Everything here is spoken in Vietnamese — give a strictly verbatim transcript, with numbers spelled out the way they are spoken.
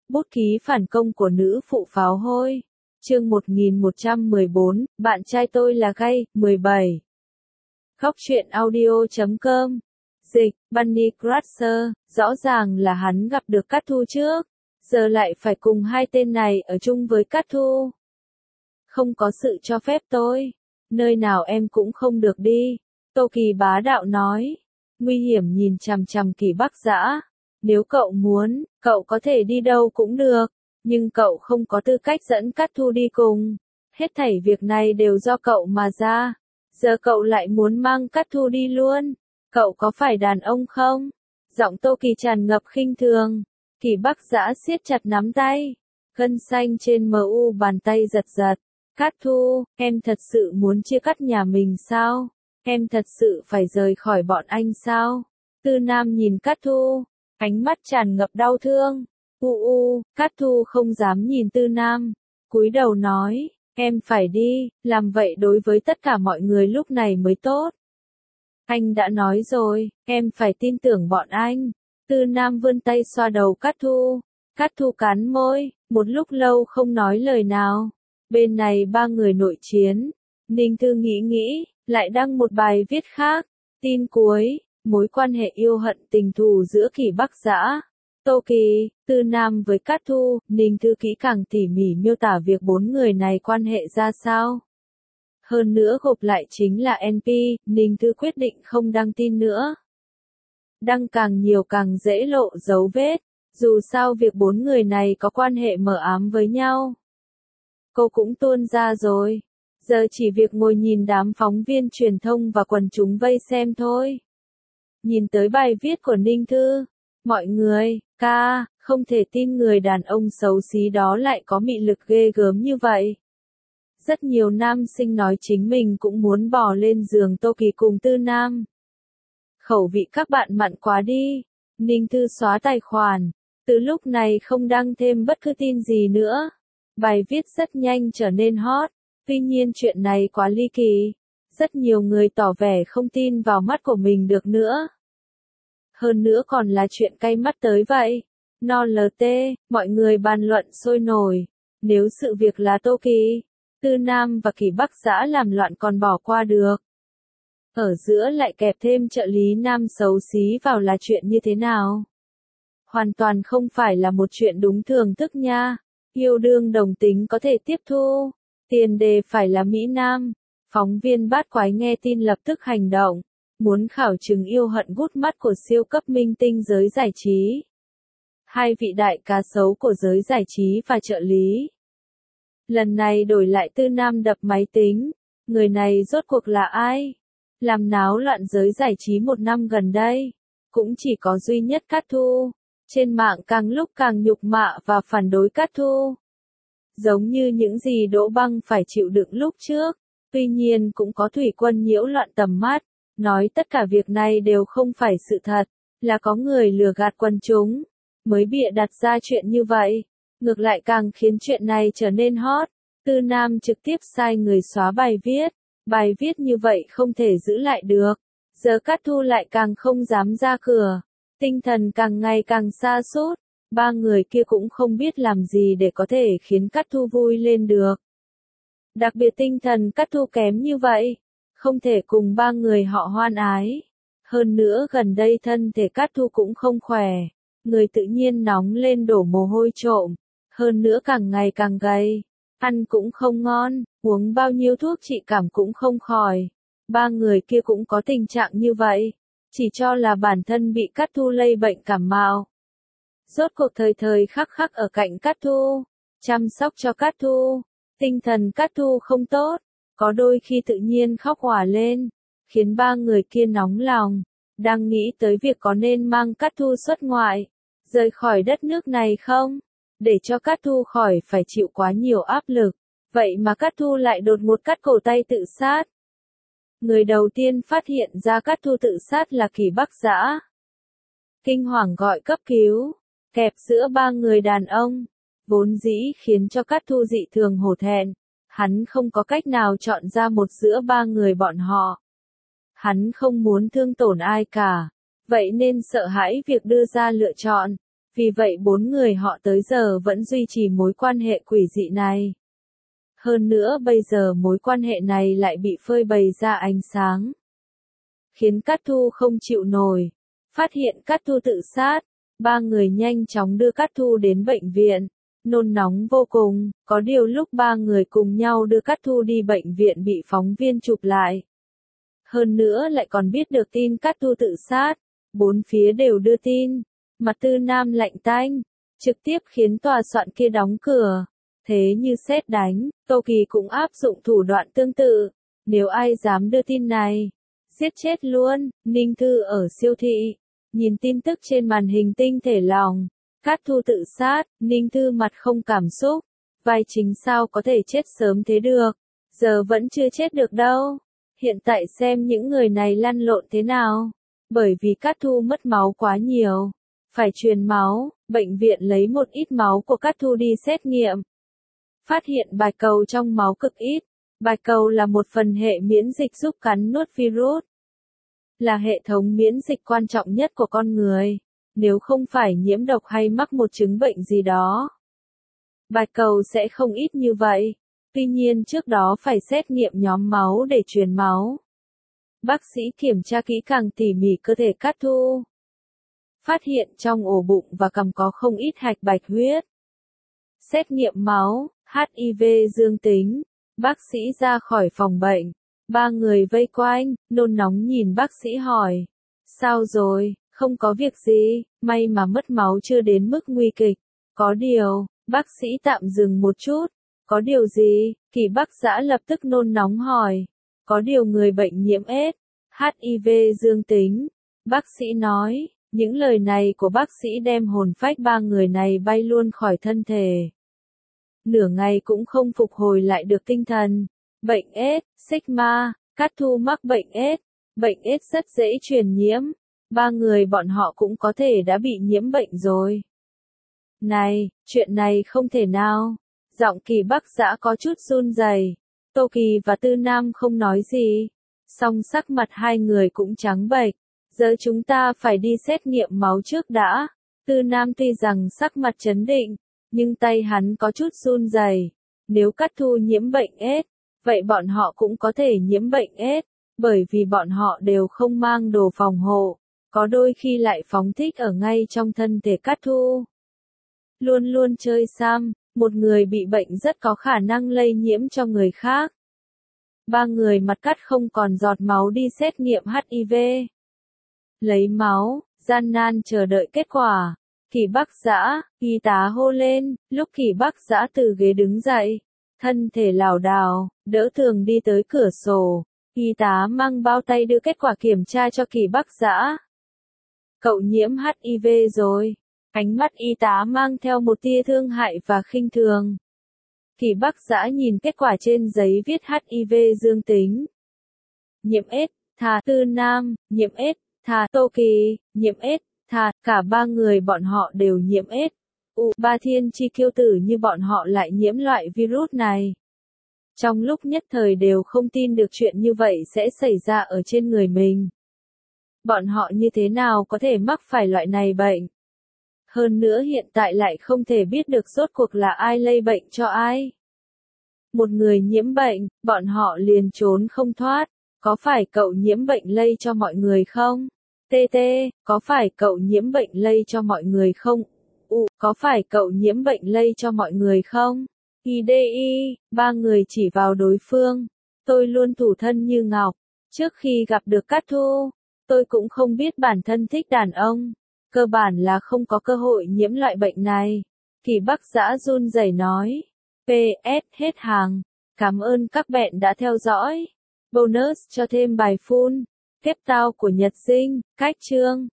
Bút ký phản công của nữ phụ pháo hôi. Chương một nghìn một trăm mười bốn, bạn trai tôi là gay, mười bảy. Góc truyện audio chấm com. Dịch, Bunny Crusher, rõ ràng là hắn gặp được Cát Thu trước, giờ lại phải cùng hai tên này ở chung với Cát Thu. Không có sự cho phép tôi, nơi nào em cũng không được đi, Tô Kỳ bá đạo nói. Nguy hiểm nhìn chằm chằm Kỳ Bắc Dã. Nếu cậu muốn, cậu có thể đi đâu cũng được, nhưng cậu không có tư cách dẫn Cát Thu đi cùng. Hết thảy việc này đều do cậu mà ra. Giờ cậu lại muốn mang Cát Thu đi luôn. Cậu có phải đàn ông không? Giọng Tô Kỳ tràn ngập khinh thường. Kỳ Bắc Dã siết chặt nắm tay. Gân xanh trên mờ u bàn tay giật giật. Cát Thu, em thật sự muốn chia cắt nhà mình sao? Em thật sự phải rời khỏi bọn anh sao? Tư Nam nhìn Cát Thu, ánh mắt tràn ngập đau thương. U u, Cát Thu không dám nhìn Tư Nam, cúi đầu nói, em phải đi, làm vậy đối với tất cả mọi người lúc này mới tốt. Anh đã nói rồi, em phải tin tưởng bọn anh. Tư Nam vươn tay xoa đầu Cát Thu. Cát Thu cắn môi, một lúc lâu không nói lời nào. Bên này ba người nội chiến. Ninh Thư nghĩ nghĩ, lại đăng một bài viết khác. Tin cuối, mối quan hệ yêu hận tình thù giữa Kỳ Bắc Dã, Tô Kỳ, Tư Nam với Cát Thu. Ninh Thư kỹ càng tỉ mỉ miêu tả việc bốn người này quan hệ ra sao. Hơn nữa gộp lại chính là en pê, Ninh Thư quyết định không đăng tin nữa. Đăng càng nhiều càng dễ lộ dấu vết, dù sao việc bốn người này có quan hệ mờ ám với nhau. Cô cũng tuôn ra rồi, giờ chỉ việc ngồi nhìn đám phóng viên truyền thông và quần chúng vây xem thôi. Nhìn tới bài viết của Ninh Thư, mọi người, ca, không thể tin người đàn ông xấu xí đó lại có mị lực ghê gớm như vậy. Rất nhiều nam sinh nói chính mình cũng muốn bò lên giường Tô Kỳ cùng Tư Nam. Khẩu vị các bạn mặn quá đi. Ninh Thư xóa tài khoản, từ lúc này không đăng thêm bất cứ tin gì nữa. Bài viết rất nhanh trở nên hot, tuy nhiên chuyện này quá ly kỳ. Rất nhiều người tỏ vẻ không tin vào mắt của mình được nữa. Hơn nữa còn là chuyện cay mắt tới vậy. No lờ tê, mọi người bàn luận sôi nổi. Nếu sự việc là Tô Kỳ, Tư Nam và Kỳ Bắc Dã làm loạn còn bỏ qua được. Ở giữa lại kẹp thêm trợ lý nam xấu xí vào là chuyện như thế nào? Hoàn toàn không phải là một chuyện đúng thường thức nha. Yêu đương đồng tính có thể tiếp thu. Tiền đề phải là Mỹ Nam. Phóng viên Bát Quái nghe tin lập tức hành động. Muốn khảo chứng yêu hận gút mắt của siêu cấp minh tinh giới giải trí. Hai vị đại cá sấu của giới giải trí và trợ lý. Lần này đổi lại Tư Nam đập máy tính. Người này rốt cuộc là ai? Làm náo loạn giới giải trí một năm gần đây. Cũng chỉ có duy nhất Cát Thu. Trên mạng càng lúc càng nhục mạ và phản đối Cát Thu. Giống như những gì Đỗ Băng phải chịu đựng lúc trước. Tuy nhiên cũng có Thủy Quân nhiễu loạn tầm mắt. Nói tất cả việc này đều không phải sự thật. Là có người lừa gạt quần chúng. Mới bịa đặt ra chuyện như vậy. Ngược lại càng khiến chuyện này trở nên hot. Tư Nam trực tiếp sai người xóa bài viết. Bài viết như vậy không thể giữ lại được. Giờ Cát Thu lại càng không dám ra cửa. Tinh thần càng ngày càng sa sút. Ba người kia cũng không biết làm gì để có thể khiến Cát Thu vui lên được. Đặc biệt tinh thần Cát Thu kém như vậy. Không thể cùng ba người họ hoan ái. Hơn nữa gần đây thân thể Cát Thu cũng không khỏe. Người tự nhiên nóng lên đổ mồ hôi trộm. Hơn nữa càng ngày càng gầy. Ăn cũng không ngon, uống bao nhiêu thuốc trị cảm cũng không khỏi. Ba người kia cũng có tình trạng như vậy. Chỉ cho là bản thân bị Cát Thu lây bệnh cảm mạo. Rốt cuộc thời thời khắc khắc ở cạnh Cát Thu. Chăm sóc cho Cát Thu. Tinh thần Cát Thu không tốt. Có đôi khi tự nhiên khóc òa lên. Khiến ba người kia nóng lòng. Đang nghĩ tới việc có nên mang Cát Thu xuất ngoại. Rời khỏi đất nước này không? Để cho Cát Thu khỏi phải chịu quá nhiều áp lực. Vậy mà Cát Thu lại đột ngột cắt cổ tay tự sát. Người đầu tiên phát hiện ra Cát Thu tự sát là Kỳ Bắc Dã. Kinh hoàng gọi cấp cứu. Kẹp giữa ba người đàn ông. Vốn dĩ khiến cho Cát Thu dị thường hổ thẹn. Hắn không có cách nào chọn ra một giữa ba người bọn họ. Hắn không muốn thương tổn ai cả. Vậy nên sợ hãi việc đưa ra lựa chọn. Vì vậy bốn người họ tới giờ vẫn duy trì mối quan hệ quỷ dị này. Hơn nữa bây giờ mối quan hệ này lại bị phơi bày ra ánh sáng. Khiến Cát Thu không chịu nổi. Phát hiện Cát Thu tự sát, ba người nhanh chóng đưa Cát Thu đến bệnh viện. Nôn nóng vô cùng, có điều lúc ba người cùng nhau đưa Cát Thu đi bệnh viện bị phóng viên chụp lại. Hơn nữa lại còn biết được tin Cát Thu tự sát, bốn phía đều đưa tin. Mặt Tư Nam lạnh tanh, trực tiếp khiến tòa soạn kia đóng cửa. Thế như sét đánh, Tô Kỳ cũng áp dụng thủ đoạn tương tự. Nếu ai dám đưa tin này, giết chết luôn. Ninh Thư ở siêu thị, nhìn tin tức trên màn hình tinh thể lòng. Cát Thu tự sát, Ninh Thư mặt không cảm xúc. Vai chính sao có thể chết sớm thế được, giờ vẫn chưa chết được đâu. Hiện tại xem những người này lăn lộn thế nào. Bởi vì Cát Thu mất máu quá nhiều, phải truyền máu, bệnh viện lấy một ít máu của Cát Thu đi xét nghiệm. Phát hiện bạch cầu trong máu cực ít. Bạch cầu là một phần hệ miễn dịch giúp cắn nuốt virus. Là hệ thống miễn dịch quan trọng nhất của con người. Nếu không phải nhiễm độc hay mắc một chứng bệnh gì đó, bạch cầu sẽ không ít như vậy. Tuy nhiên trước đó phải xét nghiệm nhóm máu để truyền máu. Bác sĩ kiểm tra kỹ càng tỉ mỉ cơ thể Cát Thu. Phát hiện trong ổ bụng và cằm có không ít hạch bạch huyết. Xét nghiệm máu, hát i vê dương tính. Bác sĩ ra khỏi phòng bệnh. Ba người vây quanh, nôn nóng nhìn bác sĩ hỏi. Sao rồi, không có việc gì, may mà mất máu chưa đến mức nguy kịch. Có điều, bác sĩ tạm dừng một chút. Có điều gì? Kỳ Bắc Giã lập tức nôn nóng hỏi. Có điều người bệnh nhiễm ết, hát i vê dương tính. Bác sĩ nói, những lời này của bác sĩ đem hồn phách ba người này bay luôn khỏi thân thể. Nửa ngày cũng không phục hồi lại được tinh thần. Bệnh ết, Sigma, Cát Thu mắc bệnh ết. Bệnh ết rất dễ truyền nhiễm. Ba người bọn họ cũng có thể đã bị nhiễm bệnh rồi. Này, chuyện này không thể nào. Giọng Kỳ Bắc Giã có chút run rẩy. Tô Kỳ và Tư Nam không nói gì. Song sắc mặt hai người cũng trắng bệch. Giờ chúng ta phải đi xét nghiệm máu trước đã. Tư Nam tuy rằng sắc mặt trấn định, nhưng tay hắn có chút run rẩy. Nếu Cát Thu nhiễm bệnh ết, vậy bọn họ cũng có thể nhiễm bệnh ết, bởi vì bọn họ đều không mang đồ phòng hộ, có đôi khi lại phóng thích ở ngay trong thân thể Cát Thu. Luôn luôn chơi xăm, một người bị bệnh rất có khả năng lây nhiễm cho người khác. Ba người mặt cắt không còn giọt máu đi xét nghiệm hát i vê. Lấy máu, gian nan chờ đợi kết quả. Kỳ Bắc Giã, y tá hô lên, lúc Kỳ Bắc Giã từ ghế đứng dậy, thân thể lảo đảo, đỡ thường đi tới cửa sổ. Y tá mang bao tay đưa kết quả kiểm tra cho Kỳ Bắc Giã. Cậu nhiễm hát i vê rồi. Ánh mắt y tá mang theo một tia thương hại và khinh thường. Kỳ Bắc Giã nhìn kết quả trên giấy viết hát i vê dương tính. Nhiễm ết, thà Tư Nam, nhiễm ết, thà Tô Kỳ, nhiễm ết, thà cả ba người bọn họ đều nhiễm ết. U ba thiên chi kiêu tử như bọn họ lại nhiễm loại virus này. Trong lúc nhất thời đều không tin được chuyện như vậy sẽ xảy ra ở trên người mình. Bọn họ như thế nào có thể mắc phải loại này bệnh? Hơn nữa hiện tại lại không thể biết được rốt cuộc là ai lây bệnh cho ai. Một người nhiễm bệnh, bọn họ liền trốn không thoát. Có phải cậu nhiễm bệnh lây cho mọi người không? tê tê, có phải cậu nhiễm bệnh lây cho mọi người không? U, có phải cậu nhiễm bệnh lây cho mọi người không? i đê i, ba người chỉ vào đối phương. Tôi luôn thủ thân như ngọc. Trước khi gặp được Cát Thu, tôi cũng không biết bản thân thích đàn ông. Cơ bản là không có cơ hội nhiễm loại bệnh này. Kỳ Bắc Giã run rẩy nói. pê ét hết hàng. Cảm ơn các bạn đã theo dõi. Bonus cho thêm bài phun. Tiếp tao của Nhật Dinh, cách chương.